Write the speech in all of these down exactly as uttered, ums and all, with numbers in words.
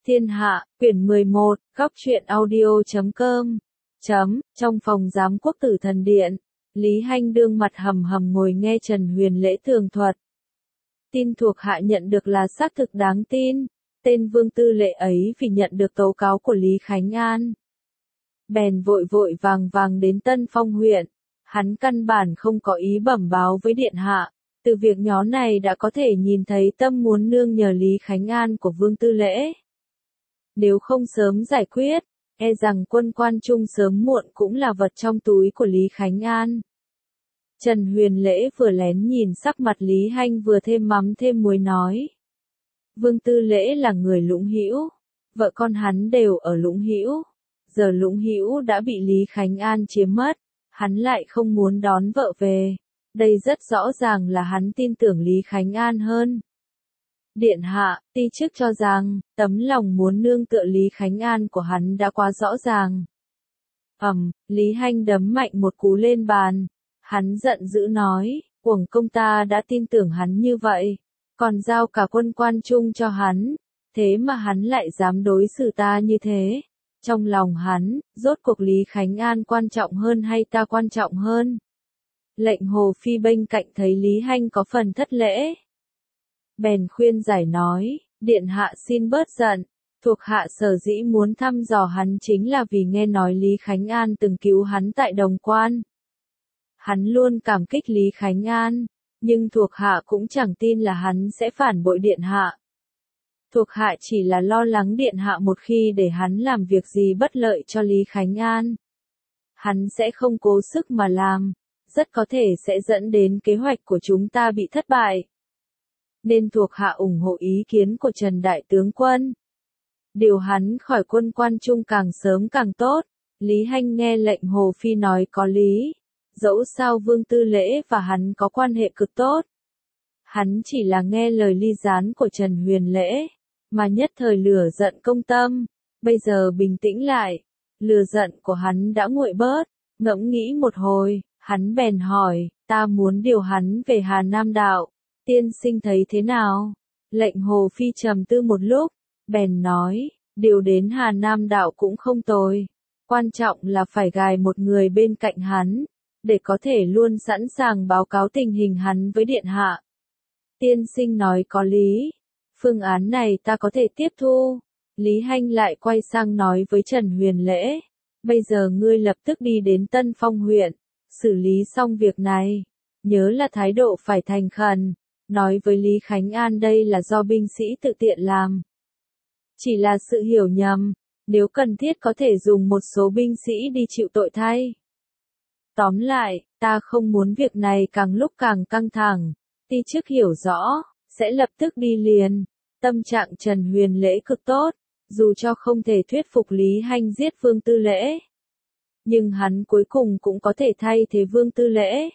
Thiên Hạ, quyển mười một, góc truyện audio chấm com. Chấm, trong phòng giám quốc tử thần điện, Lý Hanh đương mặt hầm hầm ngồi nghe Trần Huyền Lễ tường thuật. Tin thuộc hạ nhận được là xác thực đáng tin, tên Vương Tư Lễ ấy vì nhận được tố cáo của Lý Khánh An. Bèn vội vội vàng vàng đến Tân Phong huyện, hắn căn bản không có ý bẩm báo với điện hạ. Từ việc nhỏ này đã có thể nhìn thấy tâm muốn nương nhờ Lý Khánh An của Vương Tư Lễ. Nếu không sớm giải quyết, e rằng quân quan trung sớm muộn cũng là vật trong túi của Lý Khánh An. Trần Huyền Lễ vừa lén nhìn sắc mặt Lý Hanh vừa thêm mắm thêm muối nói. Vương Tư Lễ là người Lũng Hữu, vợ con hắn đều ở Lũng Hữu. Giờ Lũng Hữu đã bị Lý Khánh An chiếm mất, hắn lại không muốn đón vợ về. Đây rất rõ ràng là hắn tin tưởng Lý Khánh An hơn. Điện hạ, ti chức cho rằng, tấm lòng muốn nương tựa Lý Khánh An của hắn đã quá rõ ràng. Ầm, Lý Hanh đấm mạnh một cú lên bàn. Hắn giận dữ nói, uổng công ta đã tin tưởng hắn như vậy, còn giao cả quân quan trung cho hắn, thế mà hắn lại dám đối xử ta như thế. Trong lòng hắn, rốt cuộc Lý Khánh An quan trọng hơn hay ta quan trọng hơn? Lệnh Hồ Phi bên cạnh thấy Lý Hanh có phần thất lễ. Bèn khuyên giải nói, điện hạ xin bớt giận, thuộc hạ sở dĩ muốn thăm dò hắn chính là vì nghe nói Lý Khánh An từng cứu hắn tại Đồng Quan. Hắn luôn cảm kích Lý Khánh An, nhưng thuộc hạ cũng chẳng tin là hắn sẽ phản bội điện hạ. Thuộc hạ chỉ là lo lắng điện hạ một khi để hắn làm việc gì bất lợi cho Lý Khánh An. Hắn sẽ không cố sức mà làm, rất có thể sẽ dẫn đến kế hoạch của chúng ta bị thất bại. Nên thuộc hạ ủng hộ ý kiến của Trần Đại Tướng Quân. Điều hắn khỏi quân quan trung càng sớm càng tốt. Lý Hanh nghe lệnh Hồ Phi nói có lý. Dẫu sao Vương Tư Lễ và hắn có quan hệ cực tốt. Hắn chỉ là nghe lời ly gián của Trần Huyền Lễ, mà nhất thời lửa giận công tâm. Bây giờ bình tĩnh lại, lửa giận của hắn đã nguội bớt. Ngẫm nghĩ một hồi, hắn bèn hỏi, ta muốn điều hắn về Hà Nam Đạo. Tiên sinh thấy thế nào? Lệnh Hồ Phi trầm tư một lúc, bèn nói, điều đến Hà Nam Đạo cũng không tồi. Quan trọng là phải gài một người bên cạnh hắn, để có thể luôn sẵn sàng báo cáo tình hình hắn với điện hạ. Tiên sinh nói có lý. Phương án này ta có thể tiếp thu. Lý Hanh lại quay sang nói với Trần Huyền Lễ. Bây giờ ngươi lập tức đi đến Tân Phong huyện, xử lý xong việc này. Nhớ là thái độ phải thành khẩn. Nói với Lý Khánh An đây là do binh sĩ tự tiện làm. Chỉ là sự hiểu nhầm, nếu cần thiết có thể dùng một số binh sĩ đi chịu tội thay. Tóm lại, ta không muốn việc này càng lúc càng căng thẳng. Ti chức hiểu rõ, sẽ lập tức đi liền. Tâm trạng Trần Huyền Lễ cực tốt, dù cho không thể thuyết phục Lý Hanh giết Vương Tư Lễ. Nhưng hắn cuối cùng cũng có thể thay thế Vương Tư Lễ.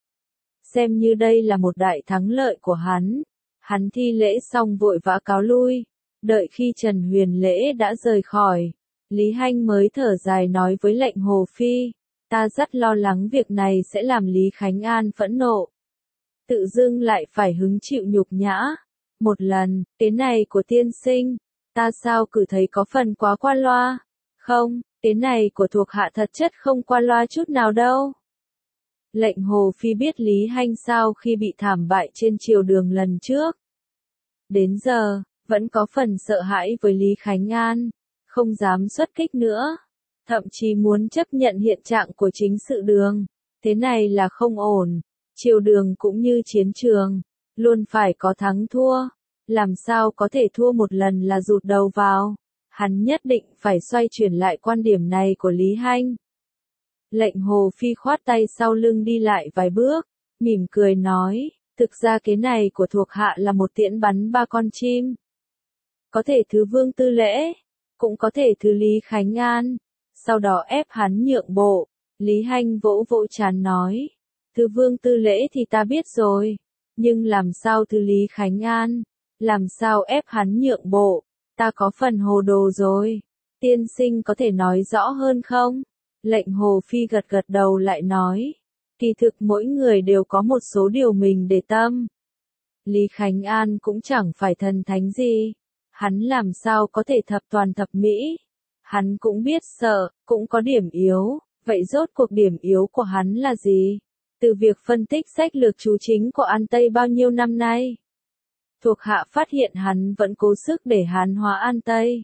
Xem như đây là một đại thắng lợi của hắn. Hắn thi lễ xong vội vã cáo lui. Đợi khi Trần Huyền Lễ đã rời khỏi, Lý Hanh mới thở dài nói với lệnh Hồ Phi. Ta rất lo lắng việc này sẽ làm Lý Khánh An phẫn nộ. Tự dưng lại phải hứng chịu nhục nhã. Một lần, cái này của tiên sinh, ta sao cứ thấy có phần quá qua loa. Không, cái này của thuộc hạ thật chất không qua loa chút nào đâu. Lệnh Hồ Phi biết Lý Hanh sau khi bị thảm bại trên triều đường lần trước. Đến giờ, vẫn có phần sợ hãi với Lý Khánh An, không dám xuất kích nữa. Thậm chí muốn chấp nhận hiện trạng của chính sự đường. Thế này là không ổn. Triều đường cũng như chiến trường, luôn phải có thắng thua. Làm sao có thể thua một lần là rụt đầu vào. Hắn nhất định phải xoay chuyển lại quan điểm này của Lý Hanh. Lệnh Hồ Phi khoát tay sau lưng đi lại vài bước, mỉm cười nói, thực ra cái này của thuộc hạ là một tiễn bắn ba con chim. Có thể thứ Vương Tư Lễ, cũng có thể thứ Lý Khánh An, sau đó ép hắn nhượng bộ. Lý Hanh vỗ vỗ trán nói, thứ Vương Tư Lễ thì ta biết rồi, nhưng làm sao thứ Lý Khánh An, làm sao ép hắn nhượng bộ, ta có phần hồ đồ rồi. Tiên sinh có thể nói rõ hơn không? Lệnh Hồ Phi gật gật đầu lại nói, kỳ thực mỗi người đều có một số điều mình để tâm. Lý Khánh An cũng chẳng phải thần thánh gì, Hắn làm sao có thể thập toàn thập mỹ? Hắn cũng biết sợ, cũng có điểm yếu, vậy rốt cuộc điểm yếu của hắn là gì? Từ việc phân tích sách lược chú chính của An Tây bao nhiêu năm nay, thuộc hạ phát hiện hắn vẫn cố sức để Hán hóa An Tây.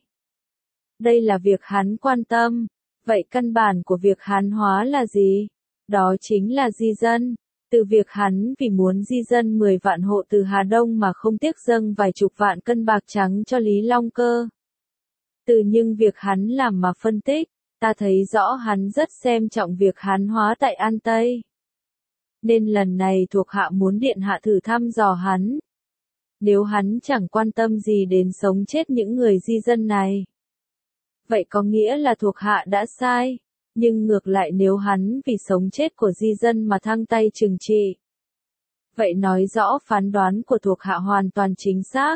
Đây là việc hắn quan tâm. Vậy căn bản của việc Hán hóa là gì? Đó chính là di dân. Từ việc hắn vì muốn di dân mười vạn hộ từ Hà Đông mà không tiếc dâng vài chục vạn cân bạc trắng cho Lý Long Cơ. Từ những việc hắn làm mà phân tích, ta thấy rõ hắn rất xem trọng việc Hán hóa tại An Tây. Nên lần này thuộc hạ muốn điện hạ thử thăm dò hắn. Nếu hắn chẳng quan tâm gì đến sống chết những người di dân này, vậy có nghĩa là thuộc hạ đã sai. Nhưng ngược lại nếu hắn vì sống chết của di dân mà thăng tay trừng trị, vậy nói rõ phán đoán của thuộc hạ hoàn toàn chính xác.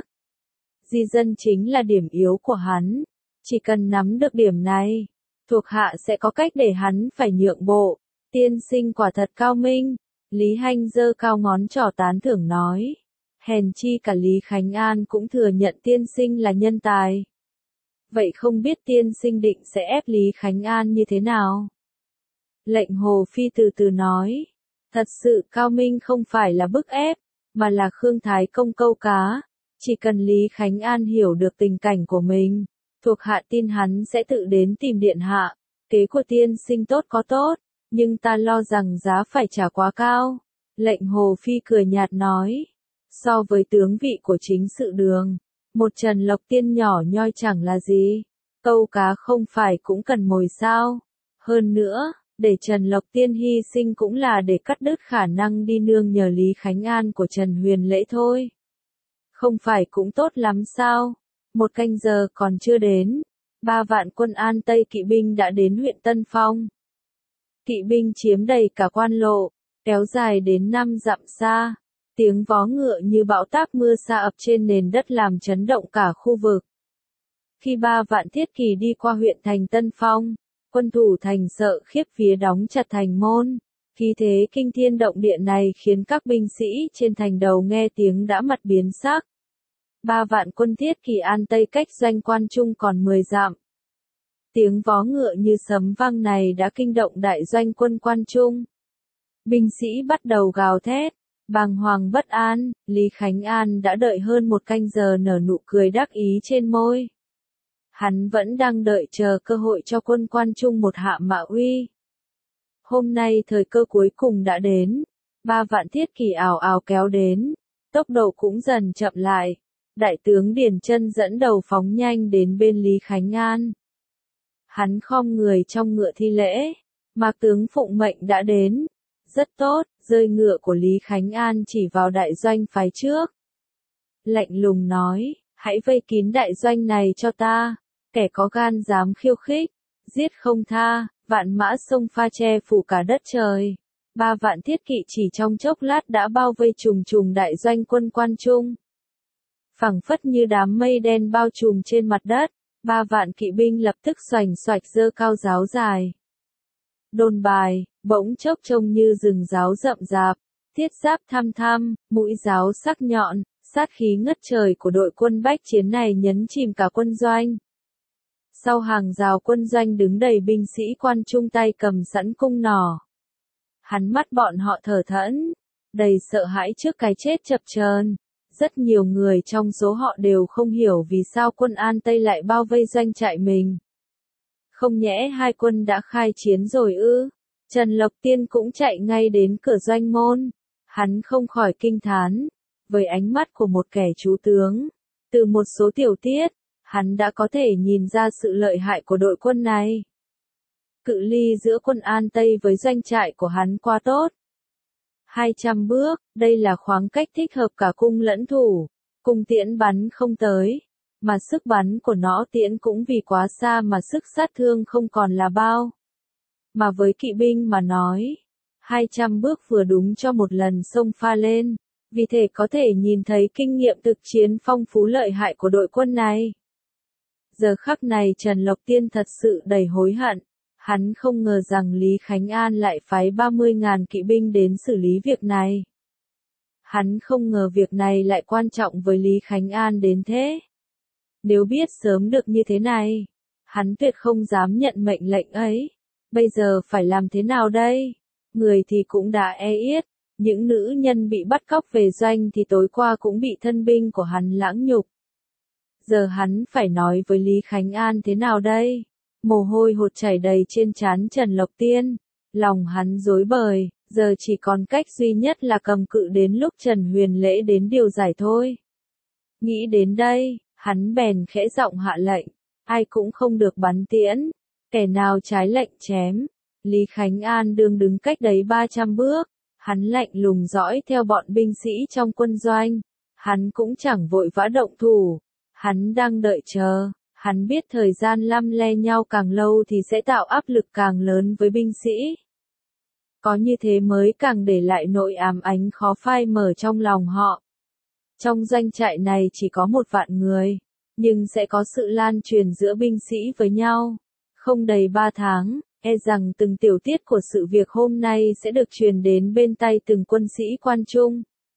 Di dân chính là điểm yếu của hắn. Chỉ cần nắm được điểm này, thuộc hạ sẽ có cách để hắn phải nhượng bộ. Tiên sinh quả thật cao minh. Lý Hanh giơ cao ngón trỏ tán thưởng nói. Hèn chi cả Lý Khánh An cũng thừa nhận tiên sinh là nhân tài. Vậy không biết tiên sinh định sẽ ép Lý Khánh An như thế nào? Lệnh Hồ Phi từ từ nói. Thật sự cao minh không phải là bức ép, mà là Khương Thái Công câu cá. Chỉ cần Lý Khánh An hiểu được tình cảnh của mình, thuộc hạ tin hắn sẽ tự đến tìm điện hạ. Kế của tiên sinh tốt có tốt, nhưng ta lo rằng giá phải trả quá cao. Lệnh Hồ Phi cười nhạt nói. So với tướng vị của chính sự đường, một Trần Lộc Tiên nhỏ nhoi chẳng là gì. Câu cá không phải cũng cần mồi sao. Hơn nữa, để Trần Lộc Tiên hy sinh cũng là để cắt đứt khả năng đi nương nhờ Lý Khánh An của Trần Huyền Lễ thôi. Không phải cũng tốt lắm sao? Một canh giờ còn chưa đến, ba vạn quân An Tây kỵ binh đã đến huyện Tân Phong. Kỵ binh chiếm đầy cả quan lộ, kéo dài đến năm dặm xa. Tiếng vó ngựa như bão táp mưa sa ập trên nền đất làm chấn động cả khu vực. Khi ba vạn thiết kỵ đi qua huyện thành Tân Phong, quân thủ thành sợ khiếp vía đóng chặt thành môn. Khí thế kinh thiên động địa này khiến các binh sĩ trên thành đầu nghe tiếng đã mặt biến sắc. Ba vạn quân thiết kỵ An Tây cách doanh Quan Trung còn mười dặm. Tiếng vó ngựa như sấm vang này đã kinh động đại doanh quân Quan Trung. Binh sĩ bắt đầu gào thét, bàng hoàng bất an. Lý Khánh An đã đợi hơn một canh giờ nở nụ cười đắc ý trên môi. Hắn vẫn đang đợi chờ cơ hội cho quân Quan Trung một hạ mạ uy. Hôm nay thời cơ cuối cùng đã đến. Ba vạn thiết kỵ ào ào kéo đến, tốc độ cũng dần chậm lại. Đại tướng Điền Chân dẫn đầu phóng nhanh đến bên Lý Khánh An. Hắn khom người trong ngựa thi lễ. Mạc tướng phụng mệnh đã đến. Rất tốt, rơi ngựa của Lý Khánh An chỉ vào đại doanh phái trước. Lạnh lùng nói, hãy vây kín đại doanh này cho ta. Kẻ có gan dám khiêu khích, giết không tha. Vạn mã sông pha che phủ cả đất trời. Ba vạn thiết kỵ chỉ trong chốc lát đã bao vây trùng trùng đại doanh quân Quan Trung. Phẳng phất như đám mây đen bao trùm trên mặt đất, ba vạn kỵ binh lập tức xoành xoạch giơ cao giáo dài. Đồn bài, bỗng chốc trông như rừng giáo rậm rạp, thiết giáp tham tham, mũi giáo sắc nhọn, sát khí ngất trời của đội quân bách chiến này nhấn chìm cả quân doanh. Sau hàng rào quân doanh đứng đầy binh sĩ Quan Trung tay cầm sẵn cung nỏ. Hắn mắt bọn họ thở thẫn, đầy sợ hãi trước cái chết chập chờn. Rất nhiều người trong số họ đều không hiểu vì sao quân An Tây lại bao vây doanh trại mình. Không nhẽ hai quân đã khai chiến rồi ư? Trần Lộc Tiên cũng chạy ngay đến cửa doanh môn. Hắn không khỏi kinh thán. Với ánh mắt của một kẻ trú tướng, từ một số tiểu tiết, hắn đã có thể nhìn ra sự lợi hại của đội quân này. Cự ly giữa quân An Tây với doanh trại của hắn quá tốt. hai trăm bước, đây là khoảng cách thích hợp cả cung lẫn thủ. Cung tiễn bắn không tới, mà sức bắn của nó tiễn cũng vì quá xa mà sức sát thương không còn là bao. Mà với kỵ binh mà nói, hai trăm bước vừa đúng cho một lần xông pha lên, vì thể có thể nhìn thấy kinh nghiệm thực chiến phong phú lợi hại của đội quân này. Giờ khắc này Trần Lộc Tiên thật sự đầy hối hận. Hắn không ngờ rằng Lý Khánh An lại phái ba mươi nghìn kỵ binh đến xử lý việc này. Hắn không ngờ việc này lại quan trọng với Lý Khánh An đến thế. Nếu biết sớm được như thế này, hắn tuyệt không dám nhận mệnh lệnh ấy. Bây giờ phải làm thế nào đây? Người thì cũng đã e yết, những nữ nhân bị bắt cóc về doanh thì tối qua cũng bị thân binh của hắn lãng nhục. Giờ hắn phải nói với Lý Khánh An thế nào đây? Mồ hôi hột chảy đầy trên trán Trần Lộc Tiên, lòng hắn rối bời, giờ chỉ còn cách duy nhất là cầm cự đến lúc Trần Huyền Lễ đến điều giải thôi. Nghĩ đến đây, hắn bèn khẽ giọng hạ lệnh, ai cũng không được bắn tiễn, kẻ nào trái lệnh chém. Lý Khánh An đương đứng cách đấy ba trăm bước, hắn lạnh lùng dõi theo bọn binh sĩ trong quân doanh, hắn cũng chẳng vội vã động thủ, hắn đang đợi chờ, hắn biết thời gian lăm le nhau càng lâu thì sẽ tạo áp lực càng lớn với binh sĩ. Có như thế mới càng để lại nỗi ám ảnh khó phai mở trong lòng họ. Trong doanh trại này chỉ có một vạn người, nhưng sẽ có sự lan truyền giữa binh sĩ với nhau. Không đầy ba tháng, e rằng từng tiểu tiết của sự việc hôm nay sẽ được truyền đến bên tai từng quân sĩ quan trung.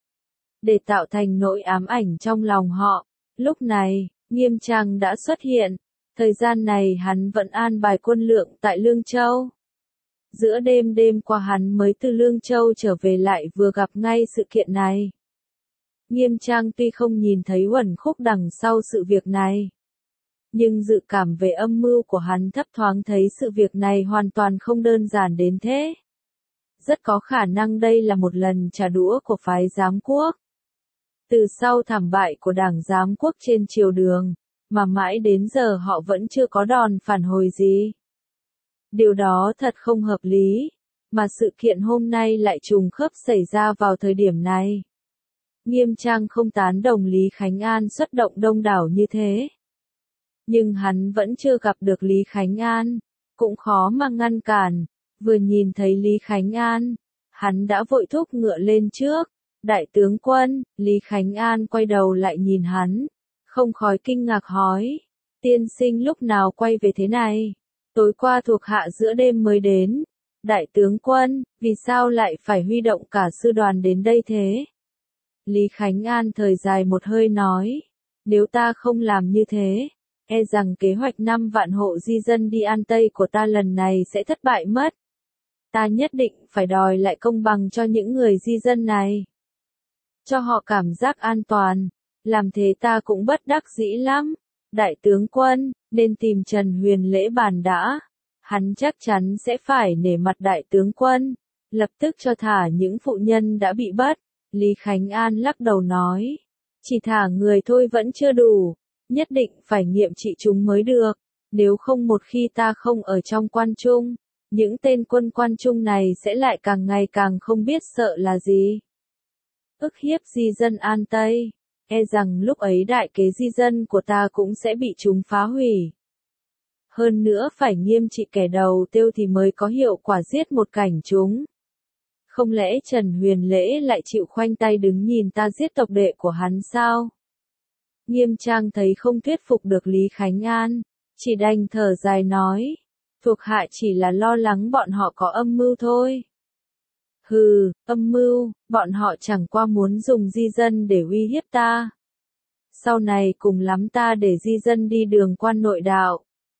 Để tạo thành nỗi ám ảnh trong lòng họ, lúc này, Nghiêm Trang đã xuất hiện. Thời gian này hắn vẫn an bài quân lượng tại Lương Châu. Giữa đêm đêm qua hắn mới từ Lương Châu trở về lại vừa gặp ngay sự kiện này. Nghiêm Trang tuy không nhìn thấy uẩn khúc đằng sau sự việc này, nhưng dự cảm về âm mưu của hắn thấp thoáng thấy sự việc này hoàn toàn không đơn giản đến thế. Rất có khả năng đây là một lần trả đũa của phái giám quốc. Từ sau thảm bại của đảng giám quốc trên triều đường, mà mãi đến giờ họ vẫn chưa có đòn phản hồi gì. Điều đó thật không hợp lý, mà sự kiện hôm nay lại trùng khớp xảy ra vào thời điểm này. Nghiêm Trang không tán đồng Lý Khánh An xuất động đông đảo như thế. Nhưng hắn vẫn chưa gặp được Lý Khánh An, cũng khó mà ngăn cản. Vừa nhìn thấy Lý Khánh An, hắn đã vội thúc ngựa lên trước. Đại tướng quân, Lý Khánh An quay đầu lại nhìn hắn, không khỏi kinh ngạc hỏi, tiên sinh lúc nào quay về thế này? Tối qua thuộc hạ giữa đêm mới đến. Đại tướng quân, vì sao lại phải huy động cả sư đoàn đến đây thế? Lý Khánh An thời dài một hơi nói, nếu ta không làm như thế, e rằng kế hoạch năm vạn hộ di dân đi An Tây của ta lần này sẽ thất bại mất. Ta nhất định phải đòi lại công bằng cho những người di dân này. Cho họ cảm giác an toàn, làm thế ta cũng bất đắc dĩ lắm. Đại tướng quân, nên tìm Trần Huyền Lễ bàn đã. Hắn chắc chắn sẽ phải nể mặt đại tướng quân, lập tức cho thả những phụ nhân đã bị bắt. Lý Khánh An lắc đầu nói, chỉ thả người thôi vẫn chưa đủ, nhất định phải nghiệm trị chúng mới được, nếu không một khi ta không ở trong quan trung, những tên quân quan trung này sẽ lại càng ngày càng không biết sợ là gì. Ức hiếp di dân An Tây, e rằng lúc ấy đại kế di dân của ta cũng sẽ bị chúng phá hủy. Hơn nữa phải nghiêm trị kẻ đầu tiêu thì mới có hiệu quả giết một cảnh chúng. Không lẽ Trần Huyền Lễ lại chịu khoanh tay đứng nhìn ta giết tộc đệ của hắn sao? Nghiêm Trang thấy không thuyết phục được Lý Khánh An, chỉ đành thở dài nói, thuộc hạ chỉ là lo lắng bọn họ có âm mưu thôi. Hừ, âm mưu, bọn họ chẳng qua muốn dùng di dân để uy hiếp ta. Sau này cùng lắm ta để di dân đi đường quan nội đạo.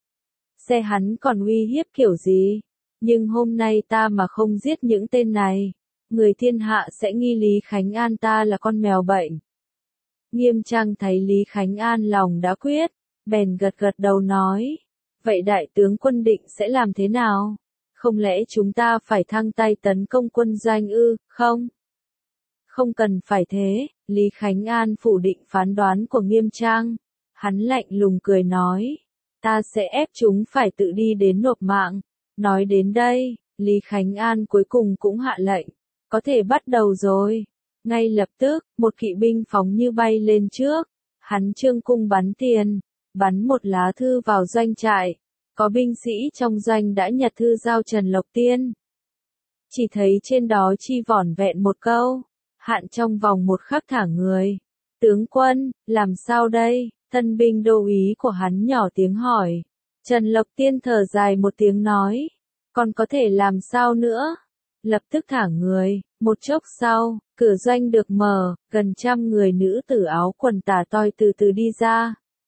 Xe hắn còn uy hiếp kiểu gì? Nhưng hôm nay ta mà không giết những tên này, người thiên hạ sẽ nghi Lý Khánh An ta là con mèo bệnh. Nghiêm Trang thấy Lý Khánh An lòng đã quyết, bèn gật gật đầu nói, vậy đại tướng quân định sẽ làm thế nào? Không lẽ chúng ta phải thăng tay tấn công quân doanh ư, không? Không cần phải thế, Lý Khánh An phủ định phán đoán của Nghiêm Trang. Hắn lạnh lùng cười nói, ta sẽ ép chúng phải tự đi đến nộp mạng. Nói đến đây, Lý Khánh An cuối cùng cũng hạ lệnh, có thể bắt đầu rồi. Ngay lập tức, một kỵ binh phóng như bay lên trước, hắn trương cung bắn tiền, bắn một lá thư vào doanh trại. Có binh sĩ trong doanh đã nhặt thư giao Trần Lộc Tiên. Chỉ thấy trên đó chi vỏn vẹn một câu, hạn trong vòng một khắc thả người. Tướng quân, làm sao đây? Thân binh đô úy của hắn nhỏ tiếng hỏi. Trần Lộc Tiên thở dài một tiếng nói, còn có thể làm sao nữa? Lập tức thả người, một chốc sau, cửa doanh được mở, gần trăm người nữ tử áo quần tả toi từ từ đi ra.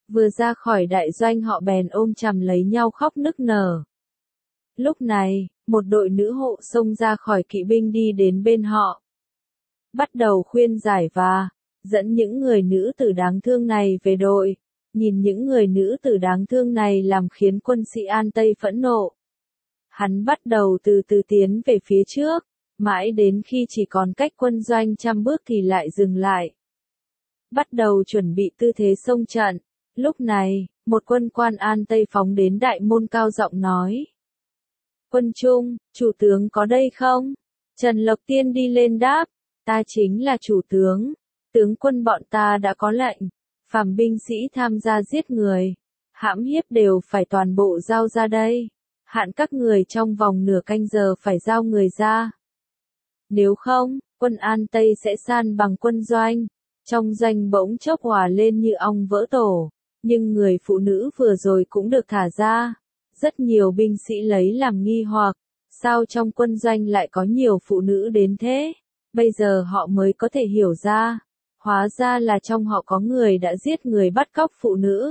Vừa ra khỏi đại doanh họ bèn ôm chầm lấy nhau khóc nức nở. Lúc này, một đội nữ hộ xông ra khỏi kỵ binh đi đến bên họ. Bắt đầu khuyên giải và dẫn những người nữ tử đáng thương này về đội. Nhìn những người nữ tử đáng thương này làm khiến quân sĩ An Tây phẫn nộ. Hắn bắt đầu từ từ tiến về phía trước, mãi đến khi chỉ còn cách quân doanh trăm bước thì lại dừng lại. Bắt đầu chuẩn bị tư thế xông trận. Lúc này, một quân quan An Tây phóng đến đại môn cao giọng nói. Quân Trung, chủ tướng có đây không? Trần Lộc Tiên đi lên đáp, ta chính là chủ tướng. Tướng quân bọn ta đã có lệnh, phàm binh sĩ tham gia giết người, hãm hiếp đều phải toàn bộ giao ra đây. Hạn các người trong vòng nửa canh giờ phải giao người ra. Nếu không, quân An Tây sẽ san bằng quân doanh. Trong doanh bỗng chốc hòa lên như ong vỡ tổ, nhưng người phụ nữ vừa rồi cũng được thả ra. Rất nhiều binh sĩ lấy làm nghi hoặc, sao trong quân doanh lại có nhiều phụ nữ đến thế? Bây giờ họ mới có thể hiểu ra, hóa ra là trong họ có người đã giết người bắt cóc phụ nữ.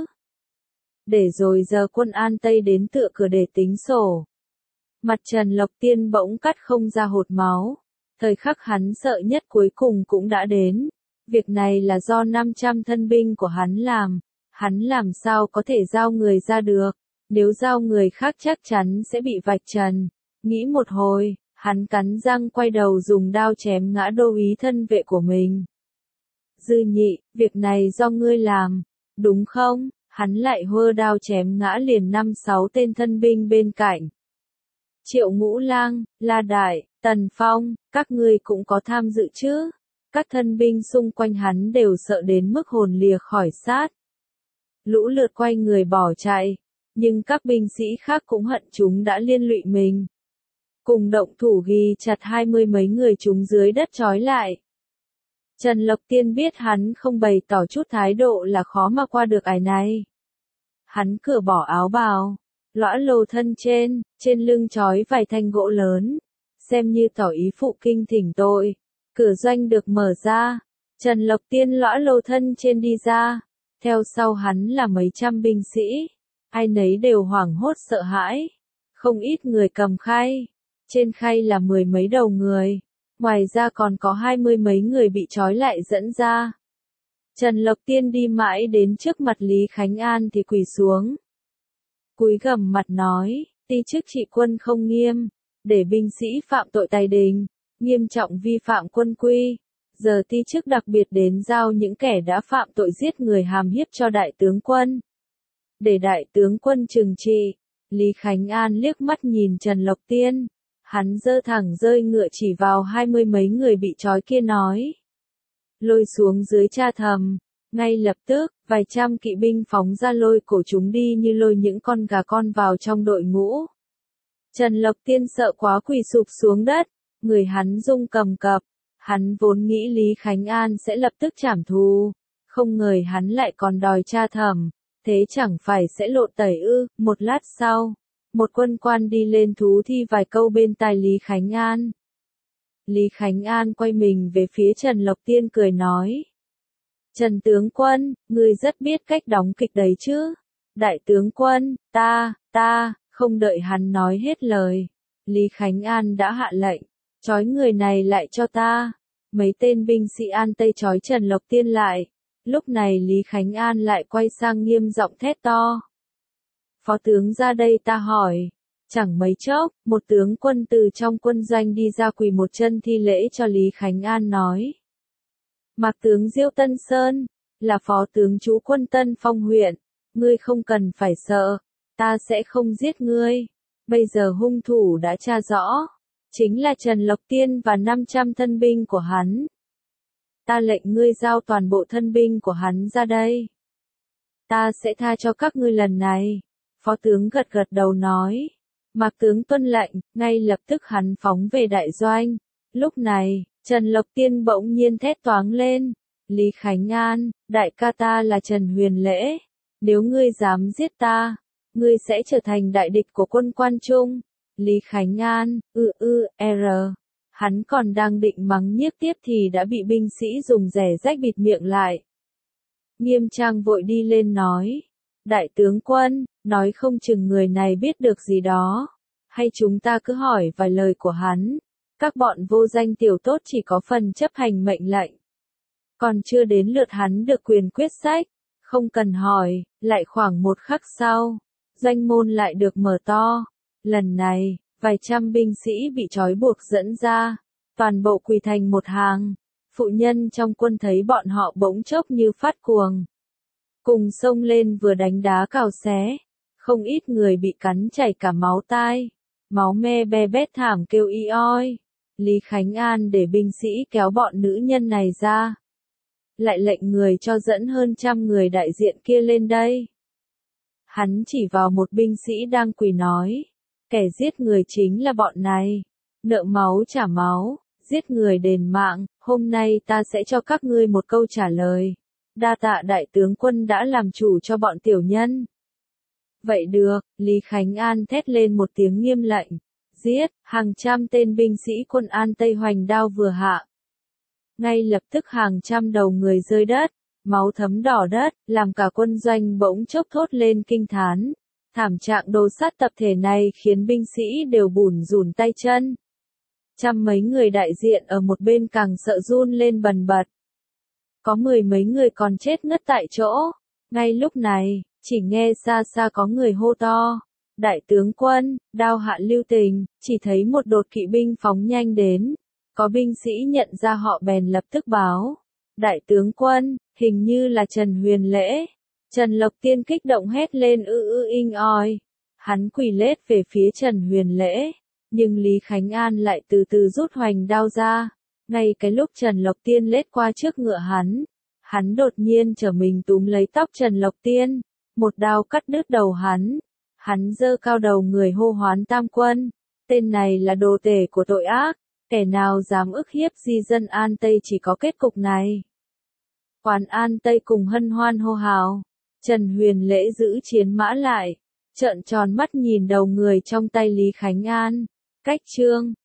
Để rồi giờ quân An Tây đến tựa cửa để tính sổ. Mặt Trần Lộc Tiên bỗng cắt không ra hột máu. Thời khắc hắn sợ nhất cuối cùng cũng đã đến. Việc này là do năm trăm thân binh của hắn làm. Hắn làm sao có thể giao người ra được. Nếu giao người khác chắc chắn sẽ bị vạch trần. Nghĩ một hồi, hắn cắn răng quay đầu dùng đao chém ngã đô úy thân vệ của mình. Dư Nhị, việc này do ngươi làm, đúng không? Hắn lại hơ đao chém ngã liền năm sáu tên thân binh bên cạnh. Triệu Ngũ Lang, La Đại, Tần Phong, các ngươi cũng có tham dự chứ? Các thân binh xung quanh hắn đều sợ đến mức hồn lìa khỏi xác. Lũ lượt quay người bỏ chạy, nhưng các binh sĩ khác cũng hận chúng đã liên lụy mình. Cùng động thủ ghi chặt hai mươi mấy người chúng dưới đất trói lại. Trần Lộc Tiên biết hắn không bày tỏ chút thái độ là khó mà qua được ải này. Hắn cởi bỏ áo bào, lõa lồ thân trên, trên lưng trói vài thanh gỗ lớn, xem như tỏ ý phụ kinh thỉnh tội. Cửa doanh được mở ra, Trần Lộc Tiên lõa lồ thân trên đi ra, theo sau hắn là mấy trăm binh sĩ, ai nấy đều hoảng hốt sợ hãi, không ít người cầm khay, trên khay là mười mấy đầu người. Ngoài ra còn có hai mươi mấy người bị trói lại dẫn ra. Trần Lộc Tiên đi mãi đến trước mặt Lý Khánh An thì quỳ xuống. Cúi gằm mặt nói, ti chức trị quân không nghiêm, để binh sĩ phạm tội tày đình, nghiêm trọng vi phạm quân quy. Giờ ti chức đặc biệt đến giao những kẻ đã phạm tội giết người hàm hiếp cho đại tướng quân. Để đại tướng quân trừng trị. Lý Khánh An liếc mắt nhìn Trần Lộc Tiên. Hắn giơ thẳng rơi ngựa chỉ vào hai mươi mấy người bị trói kia nói. Lôi xuống dưới tra thầm. Ngay lập tức, vài trăm kỵ binh phóng ra lôi cổ chúng đi như lôi những con gà con vào trong đội ngũ. Trần Lộc Tiên sợ quá quỳ sụp xuống đất, người hắn rung cầm cập. Hắn vốn nghĩ Lý Khánh An sẽ lập tức trảm thù, không ngờ hắn lại còn đòi tra thẩm, thế chẳng phải sẽ lộ tẩy ư? Một lát sau, một quân quan đi lên thú thi vài câu bên tai Lý Khánh An. Lý Khánh An quay mình về phía Trần Lộc Tiên cười nói. Trần tướng quân, ngươi rất biết cách đóng kịch đấy chứ? Đại tướng quân, ta, ta, không đợi hắn nói hết lời. Lý Khánh An đã hạ lệnh, trói người này lại cho ta. Mấy tên binh sĩ An Tây trói Trần Lộc Tiên lại. Lúc này Lý Khánh An lại quay sang nghiêm giọng thét to. Phó tướng ra đây ta hỏi. Chẳng mấy chốc, một tướng quân từ trong quân doanh đi ra quỳ một chân thi lễ cho Lý Khánh An nói. Mạc tướng Diêu Tân Sơn, là phó tướng trú quân Tân Phong huyện, ngươi không cần phải sợ, ta sẽ không giết ngươi. Bây giờ hung thủ đã tra rõ, chính là Trần Lộc Tiên và năm trăm thân binh của hắn. Ta lệnh ngươi giao toàn bộ thân binh của hắn ra đây. Ta sẽ tha cho các ngươi lần này. Phó tướng gật gật đầu nói. Mạc tướng tuân lệnh, ngay lập tức hắn phóng về đại doanh. Lúc này, Trần Lộc Tiên bỗng nhiên thét toáng lên. Lý Khánh An, đại ca ta là Trần Huyền Lễ. Nếu ngươi dám giết ta, ngươi sẽ trở thành đại địch của quân Quan Trung. Lý Khánh An, ư ư, r. Hắn còn đang định mắng nhiếc tiếp thì đã bị binh sĩ dùng rẻ rách bịt miệng lại. Nghiêm Trang vội đi lên nói. Đại tướng quân, nói không chừng người này biết được gì đó. Hay chúng ta cứ hỏi vài lời của hắn. Các bọn vô danh tiểu tốt chỉ có phần chấp hành mệnh lệnh. Còn chưa đến lượt hắn được quyền quyết sách. Không cần hỏi, lại khoảng một khắc sau. Doanh môn lại được mở to. Lần này, vài trăm binh sĩ bị trói buộc dẫn ra. Toàn bộ quỳ thành một hàng. Phụ nhân trong quân thấy bọn họ bỗng chốc như phát cuồng. Cùng xông lên vừa đánh đá cào xé. Không ít người bị cắn chảy cả máu tai. Máu me be bét thảm kêu y oi. Lý Khánh An để binh sĩ kéo bọn nữ nhân này ra. Lại lệnh người cho dẫn hơn trăm người đại diện kia lên đây. Hắn chỉ vào một binh sĩ đang quỳ nói. Kẻ giết người chính là bọn này. Nợ máu trả máu, giết người đền mạng, hôm nay ta sẽ cho các ngươi một câu trả lời. Đa tạ đại tướng quân đã làm chủ cho bọn tiểu nhân. Vậy được, Lý Khánh An thét lên một tiếng nghiêm lệnh. Giết, hàng trăm tên binh sĩ quân An Tây hoành đao vừa hạ. Ngay lập tức hàng trăm đầu người rơi đất, máu thấm đỏ đất, làm cả quân doanh bỗng chốc thốt lên kinh thán. Thảm trạng đồ sát tập thể này khiến binh sĩ đều bủn rủn tay chân. Trăm mấy người đại diện ở một bên càng sợ run lên bần bật. Có mười mấy người còn chết ngất tại chỗ. Ngay lúc này, chỉ nghe xa xa có người hô to. Đại tướng quân, đao hạ lưu tình, chỉ thấy một đột kỵ binh phóng nhanh đến. Có binh sĩ nhận ra họ bèn lập tức báo. Đại tướng quân, hình như là Trần Huyền Lễ. Trần Lộc Tiên kích động hét lên ư ư inh oi. Hắn quỳ lết về phía Trần Huyền Lễ. Nhưng Lý Khánh An lại từ từ rút hoành đao ra. Ngay cái lúc Trần Lộc Tiên lết qua trước ngựa hắn. Hắn đột nhiên trở mình túm lấy tóc Trần Lộc Tiên. Một đao cắt đứt đầu hắn. Hắn giơ cao đầu người hô hoán tam quân. Tên này là đồ tể của tội ác. Kẻ nào dám ức hiếp di dân An Tây chỉ có kết cục này. Quán An Tây cùng hân hoan hô hào. Trần Huyền Lễ giữ chiến mã lại. Trợn tròn mắt nhìn đầu người trong tay Lý Khánh An. Cách chương.